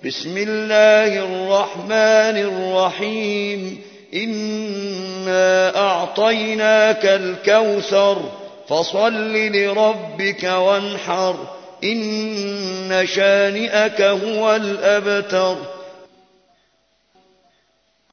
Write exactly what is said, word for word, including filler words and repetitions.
بسم الله الرحمن الرحيم إنا أعطيناك الكوثر فصل لربك وانحر إن شانئك هو الأبتر